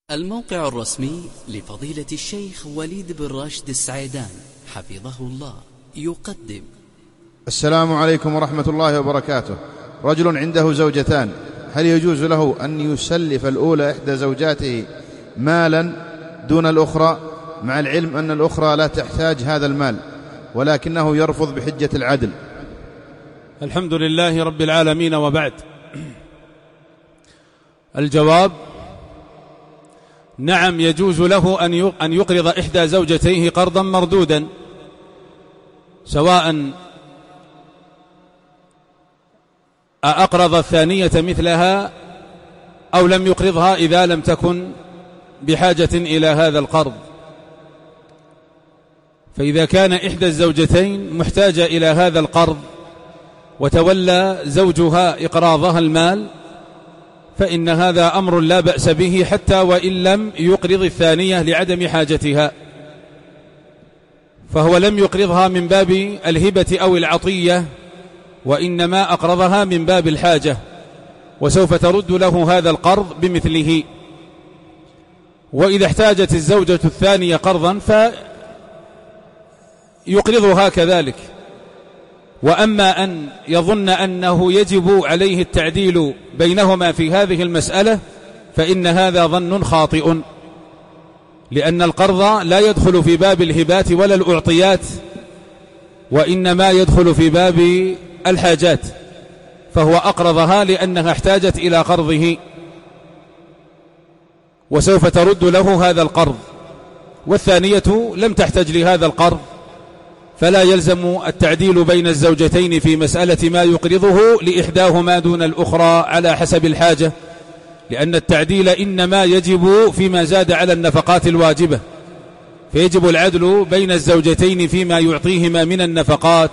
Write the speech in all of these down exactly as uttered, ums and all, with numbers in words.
الموقع الرسمي لفضيلة الشيخ وليد بن راشد السعيدان حفظه الله يقدم. السلام عليكم ورحمة الله وبركاته. رجل عنده زوجتان، هل يجوز له أن يسلف الأولى إحدى زوجاته مالا دون الأخرى، مع العلم أن الأخرى لا تحتاج هذا المال، ولكنه يرفض بحجة العدل؟ الحمد لله رب العالمين، وبعد. الجواب: نعم، يجوز له أن يقرض إحدى زوجتيه قرضا مردودا، سواء أقرض الثانية مثلها أو لم يقرضها إذا لم تكن بحاجة إلى هذا القرض. فإذا كان إحدى الزوجتين محتاجة إلى هذا القرض وتولى زوجها إقراضها المال، فإن هذا أمر لا بأس به حتى وإن لم يقرض الثانية لعدم حاجتها، فهو لم يقرضها من باب الهبة أو العطية، وإنما أقرضها من باب الحاجة، وسوف ترد له هذا القرض بمثله. وإذا احتاجت الزوجة الثانية قرضا فيقرضها كذلك. وأما أن يظن أنه يجب عليه التعديل بينهما في هذه المسألة فإن هذا ظن خاطئ، لأن القرض لا يدخل في باب الهبات ولا الأعطيات، وإنما يدخل في باب الحاجات، فهو أقرضها لأنها احتاجت إلى قرضه، وسوف ترد له هذا القرض. والثانية لم تحتج لهذا القرض، فلا يلزم التعديل بين الزوجتين في مسألة ما يقرضه لإحداهما دون الأخرى على حسب الحاجة، لأن التعديل إنما يجب فيما زاد على النفقات الواجبة، فيجب العدل بين الزوجتين فيما يعطيهما من النفقات،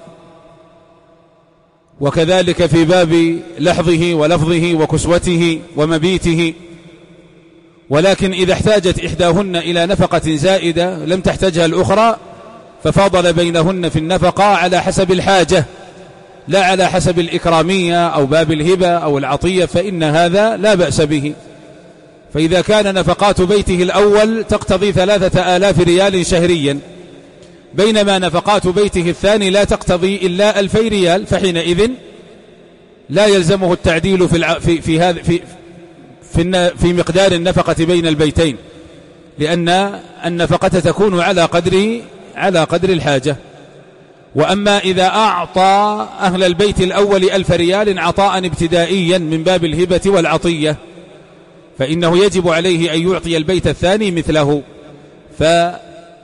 وكذلك في باب لحظه ولفظه وكسوته ومبيته. ولكن إذا احتاجت إحداهن إلى نفقة زائدة لم تحتاجها الأخرى، ففاضل بينهن في النفقة على حسب الحاجة لا على حسب الإكرامية أو باب الهبة أو العطية، فإن هذا لا بأس به. فإذا كان نفقات بيته الأول تقتضي ثلاثة آلاف ريال شهريا، بينما نفقات بيته الثاني لا تقتضي إلا ألفي ريال، فحينئذ لا يلزمه التعديل في الع... في في هذا في في, في مقدار النفقة بين البيتين، لأن النفقة تكون على قدر على قدر الحاجة. وأما إذا أعطى أهل البيت الأول ألف ريال عطاء ابتدائيا من باب الهبة والعطية، فإنه يجب عليه أن يعطي البيت الثاني مثله. فالمال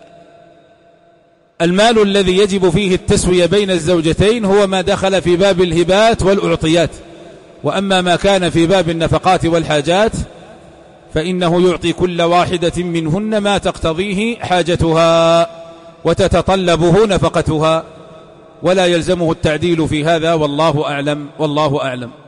الذي يجب فيه التسوية بين الزوجتين هو ما دخل في باب الهبات والأعطيات، وأما ما كان في باب النفقات والحاجات فإنه يعطي كل واحدة منهن ما تقتضيه حاجتها وتتطلبه نفقتها، ولا يلزمه التعديل في هذا، والله أعلم والله أعلم.